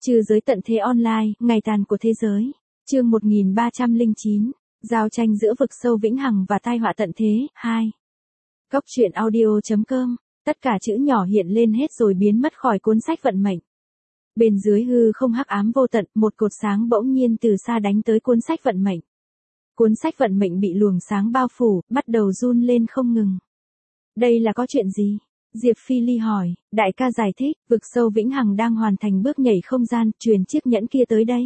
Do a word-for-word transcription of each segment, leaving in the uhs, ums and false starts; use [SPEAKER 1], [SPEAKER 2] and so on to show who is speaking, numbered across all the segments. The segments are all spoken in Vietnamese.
[SPEAKER 1] Trừ giới tận thế online, ngày tàn của thế giới. Chương một nghìn ba trăm lẻ chín. Giao tranh giữa vực sâu vĩnh hằng và tai họa tận thế, hai. Cốc truyện audio chấm com. Tất cả chữ nhỏ hiện lên hết rồi biến mất khỏi cuốn sách vận mệnh. Bên dưới hư không hắc ám vô tận, một cột sáng bỗng nhiên từ xa đánh tới cuốn sách vận mệnh. Cuốn sách vận mệnh bị luồng sáng bao phủ, bắt đầu run lên không ngừng. Đây là có chuyện gì? Diệp Phi Ly hỏi, đại ca giải thích, vực sâu vĩnh hằng đang hoàn thành bước nhảy không gian, truyền chiếc nhẫn kia tới đây.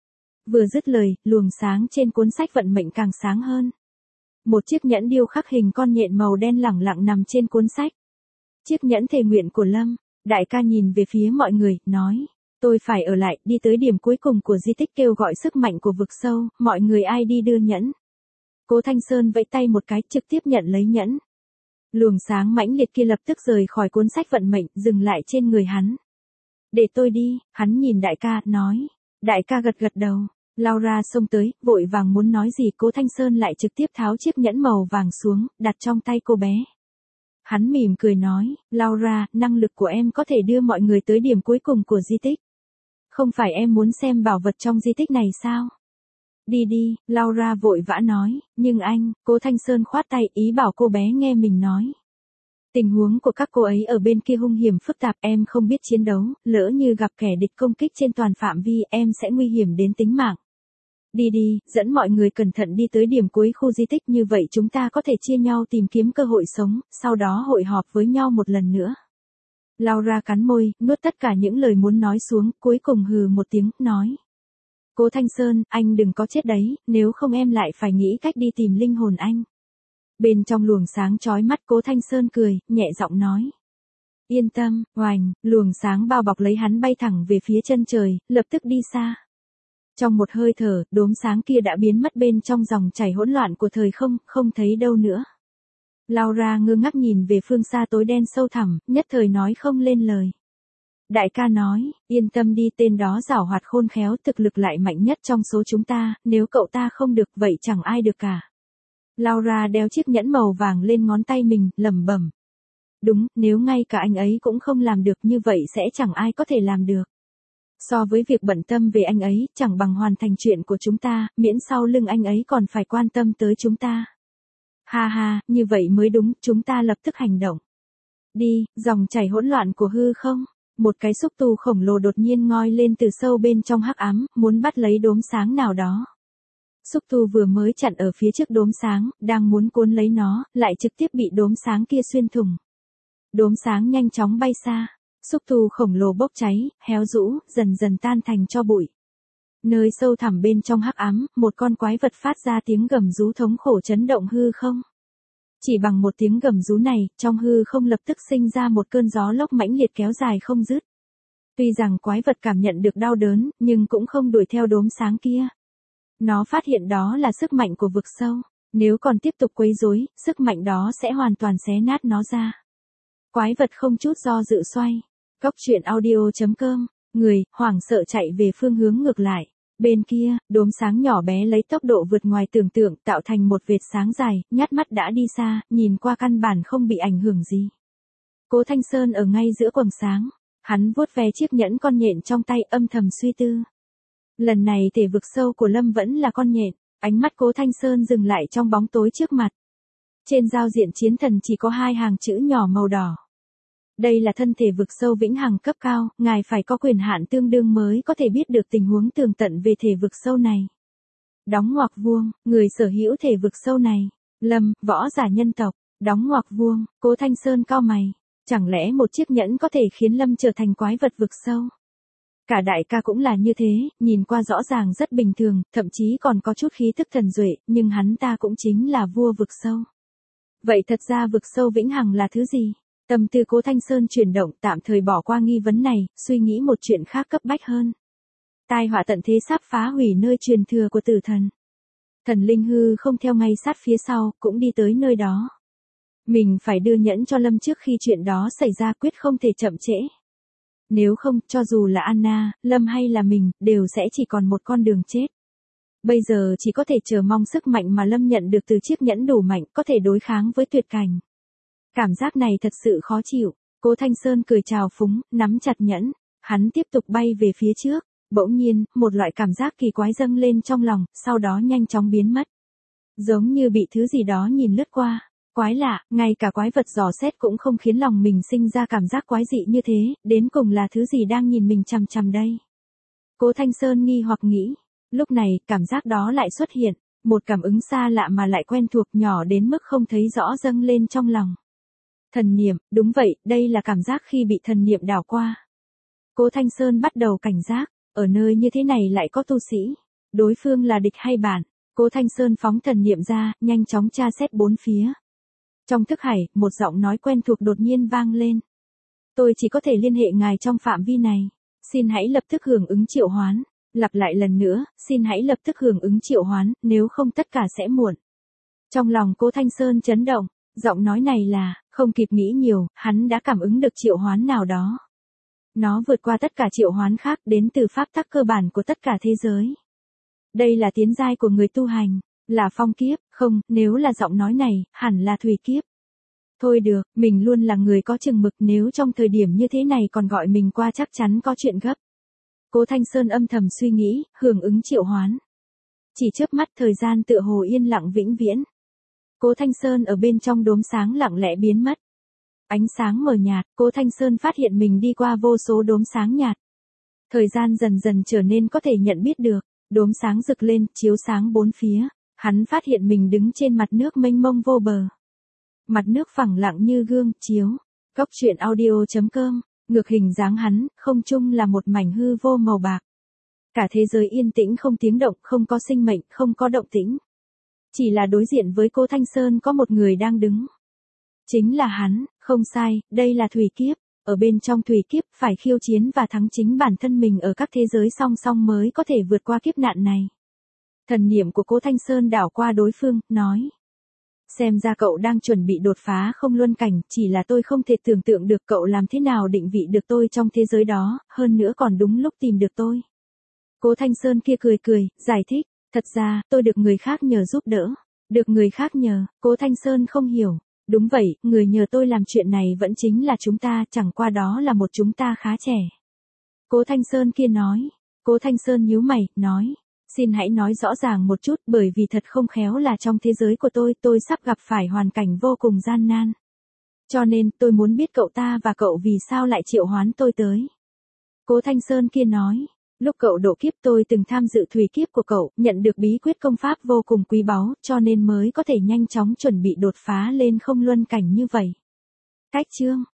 [SPEAKER 1] Vừa dứt lời, luồng sáng trên cuốn sách vận mệnh càng sáng hơn. Một chiếc nhẫn điêu khắc hình con nhện màu đen lẳng lặng nằm trên cuốn sách. Chiếc nhẫn thề nguyện của Lâm. Đại ca nhìn về phía mọi người, nói, tôi phải ở lại, đi tới điểm cuối cùng của di tích kêu gọi sức mạnh của vực sâu, mọi người ai đi đưa nhẫn. Cố Thanh Sơn vẫy tay một cái, trực tiếp nhận lấy nhẫn. Luồng sáng mãnh liệt kia lập tức rời khỏi cuốn sách vận mệnh, dừng lại trên người hắn. Để tôi đi, hắn nhìn đại ca, nói. Đại ca gật gật đầu. Laura xông tới, vội vàng muốn nói gì, Cố Thanh Sơn lại trực tiếp tháo chiếc nhẫn màu vàng xuống, đặt trong tay cô bé. Hắn mỉm cười nói, Laura, năng lực của em có thể đưa mọi người tới điểm cuối cùng của di tích. Không phải em muốn xem bảo vật trong di tích này sao? Đi đi, Laura vội vã nói, nhưng anh, Cố Thanh Sơn khoát tay, ý bảo cô bé nghe mình nói. Tình huống của các cô ấy ở bên kia hung hiểm phức tạp, em không biết chiến đấu, lỡ như gặp kẻ địch công kích trên toàn phạm vi, em sẽ nguy hiểm đến tính mạng. Đi đi, dẫn mọi người cẩn thận đi tới điểm cuối khu di tích, như vậy chúng ta có thể chia nhau tìm kiếm cơ hội sống, sau đó hội họp với nhau một lần nữa. Laura cắn môi, nuốt tất cả những lời muốn nói xuống, cuối cùng hừ một tiếng, nói. Cố Thanh Sơn, anh đừng có chết đấy, nếu không em lại phải nghĩ cách đi tìm linh hồn anh. Bên trong luồng sáng chói mắt, Cố Thanh Sơn cười, nhẹ giọng nói. Yên tâm, oành, luồng sáng bao bọc lấy hắn bay thẳng về phía chân trời, lập tức đi xa. Trong một hơi thở, đốm sáng kia đã biến mất bên trong dòng chảy hỗn loạn của thời không, không thấy đâu nữa. Laura ngơ ngác nhìn về phương xa tối đen sâu thẳm, nhất thời nói không lên lời. Đại ca nói, yên tâm đi, tên đó giảo hoạt khôn khéo, thực lực lại mạnh nhất trong số chúng ta, nếu cậu ta không được vậy chẳng ai được cả. Laura đeo chiếc nhẫn màu vàng lên ngón tay mình, lẩm bẩm. Đúng, nếu ngay cả anh ấy cũng không làm được như vậy sẽ chẳng ai có thể làm được. So với việc bận tâm về anh ấy, chẳng bằng hoàn thành chuyện của chúng ta, miễn sau lưng anh ấy còn phải quan tâm tới chúng ta. Ha ha, như vậy mới đúng, chúng ta lập tức hành động. Đi, dòng chảy hỗn loạn của hư không. Một cái xúc tu khổng lồ đột nhiên ngoi lên từ sâu bên trong hắc ám, muốn bắt lấy đốm sáng nào đó. Xúc tu vừa mới chặn ở phía trước đốm sáng, đang muốn cuốn lấy nó, lại trực tiếp bị đốm sáng kia xuyên thủng. Đốm sáng nhanh chóng bay xa. Xúc tu khổng lồ bốc cháy, héo rũ, dần dần tan thành tro bụi. Nơi sâu thẳm bên trong hắc ám, một con quái vật phát ra tiếng gầm rú thống khổ chấn động hư không. Chỉ bằng một tiếng gầm rú này, trong hư không lập tức sinh ra một cơn gió lốc mãnh liệt kéo dài không dứt. Tuy rằng quái vật cảm nhận được đau đớn, nhưng cũng không đuổi theo đốm sáng kia. Nó phát hiện đó là sức mạnh của vực sâu. Nếu còn tiếp tục quấy rối, sức mạnh đó sẽ hoàn toàn xé nát nó ra. Quái vật không chút do dự xoay. Cốc truyện audio chấm com. Người, hoảng sợ chạy về phương hướng ngược lại. Bên kia, đốm sáng nhỏ bé lấy tốc độ vượt ngoài tưởng tượng, tạo thành một vệt sáng dài, nhát mắt đã đi xa, nhìn qua căn bản không bị ảnh hưởng gì. Cố Thanh Sơn ở ngay giữa quầng sáng. Hắn vuốt ve chiếc nhẫn con nhện trong tay, âm thầm suy tư. Lần này thể vực sâu của Lâm vẫn là con nhện. Ánh mắt Cố Thanh Sơn dừng lại trong bóng tối trước mặt. Trên giao diện chiến thần chỉ có hai hàng chữ nhỏ màu đỏ. Đây là thân thể vực sâu vĩnh hằng cấp cao, ngài phải có quyền hạn tương đương mới có thể biết được tình huống tường tận về thể vực sâu này. Đóng ngoặc vuông, người sở hữu thể vực sâu này. Lâm, võ giả nhân tộc. Đóng ngoặc vuông, Cố Thanh Sơn cau mày. Chẳng lẽ một chiếc nhẫn có thể khiến Lâm trở thành quái vật vực sâu? Cả đại ca cũng là như thế, nhìn qua rõ ràng rất bình thường, thậm chí còn có chút khí tức thần duệ, nhưng hắn ta cũng chính là vua vực sâu. Vậy thật ra vực sâu vĩnh hằng là thứ gì? Tâm tư Cố Thanh Sơn chuyển động, tạm thời bỏ qua nghi vấn này, suy nghĩ một chuyện khác cấp bách hơn. Tai họa tận thế sắp phá hủy nơi truyền thừa của tử thần. Thần linh hư không theo ngay sát phía sau, cũng đi tới nơi đó. Mình phải đưa nhẫn cho Lâm trước khi chuyện đó xảy ra, quyết không thể chậm trễ. Nếu không, cho dù là Anna, Lâm hay là mình, đều sẽ chỉ còn một con đường chết. Bây giờ chỉ có thể chờ mong sức mạnh mà Lâm nhận được từ chiếc nhẫn đủ mạnh, có thể đối kháng với tuyệt cảnh. Cảm giác này thật sự khó chịu. Cố Thanh Sơn cười trào phúng, nắm chặt nhẫn. Hắn tiếp tục bay về phía trước, bỗng nhiên, một loại cảm giác kỳ quái dâng lên trong lòng, sau đó nhanh chóng biến mất. Giống như bị thứ gì đó nhìn lướt qua. Quái lạ, ngay cả quái vật dò xét cũng không khiến lòng mình sinh ra cảm giác quái dị như thế, đến cùng là thứ gì đang nhìn mình chằm chằm đây. Cố Thanh Sơn nghi hoặc nghĩ. Lúc này, cảm giác đó lại xuất hiện, một cảm ứng xa lạ mà lại quen thuộc nhỏ đến mức không thấy rõ dâng lên trong lòng. Thần niệm, đúng vậy, đây là cảm giác khi bị thần niệm đảo qua. Cố Thanh Sơn bắt đầu cảnh giác, ở nơi như thế này lại có tu sĩ. Đối phương là địch hay bạn? Cố Thanh Sơn phóng thần niệm ra, nhanh chóng tra xét bốn phía. Trong thức hải, một giọng nói quen thuộc đột nhiên vang lên. Tôi chỉ có thể liên hệ ngài trong phạm vi này. Xin hãy lập tức hưởng ứng triệu hoán. Lặp lại lần nữa, xin hãy lập tức hưởng ứng triệu hoán, nếu không tất cả sẽ muộn. Trong lòng Cố Thanh Sơn chấn động, giọng nói này là, không kịp nghĩ nhiều, hắn đã cảm ứng được triệu hoán nào đó. Nó vượt qua tất cả triệu hoán khác đến từ pháp tắc cơ bản của tất cả thế giới. Đây là tiến giai của người tu hành, là phong kiếp, không, nếu là giọng nói này, hẳn là thủy kiếp. Thôi được, mình luôn là người có chừng mực, nếu trong thời điểm như thế này còn gọi mình qua chắc chắn có chuyện gấp. Cố Thanh Sơn âm thầm suy nghĩ, hưởng ứng triệu hoán. Chỉ chớp mắt thời gian tựa hồ yên lặng vĩnh viễn. Cố Thanh Sơn ở bên trong đốm sáng lặng lẽ biến mất. Ánh sáng mờ nhạt, Cố Thanh Sơn phát hiện mình đi qua vô số đốm sáng nhạt. Thời gian dần dần trở nên có thể nhận biết được, đốm sáng rực lên, chiếu sáng bốn phía. Hắn phát hiện mình đứng trên mặt nước mênh mông vô bờ. Mặt nước phẳng lặng như gương, chiếu. Cốc truyện audio chấm com, ngược hình dáng hắn, không trung là một mảnh hư vô màu bạc. Cả thế giới yên tĩnh không tiếng động, không có sinh mệnh, không có động tĩnh. Chỉ là đối diện với Cố Thanh Sơn có một người đang đứng. Chính là hắn, không sai, đây là thủy kiếp. Ở bên trong thủy kiếp phải khiêu chiến và thắng chính bản thân mình ở các thế giới song song mới có thể vượt qua kiếp nạn này. Thần niệm của Cố Thanh Sơn đảo qua đối phương, nói. Xem ra cậu đang chuẩn bị đột phá không luân cảnh, chỉ là tôi không thể tưởng tượng được cậu làm thế nào định vị được tôi trong thế giới đó, hơn nữa còn đúng lúc tìm được tôi. Cố Thanh Sơn kia cười cười, giải thích, thật ra, tôi được người khác nhờ giúp đỡ. Được người khác nhờ, Cố Thanh Sơn không hiểu. Đúng vậy, người nhờ tôi làm chuyện này vẫn chính là chúng ta, chẳng qua đó là một chúng ta khá trẻ. Cố Thanh Sơn kia nói. Cố Thanh Sơn nhíu mày, nói. Xin hãy nói rõ ràng một chút, bởi vì thật không khéo là trong thế giới của tôi, tôi sắp gặp phải hoàn cảnh vô cùng gian nan. Cho nên, tôi muốn biết cậu ta và cậu vì sao lại triệu hoán tôi tới. Cố Thanh Sơn kia nói. Lúc cậu độ kiếp tôi từng tham dự thủy kiếp của cậu, nhận được bí quyết công pháp vô cùng quý báu, cho nên mới có thể nhanh chóng chuẩn bị đột phá lên không luân cảnh như vậy. Cách chương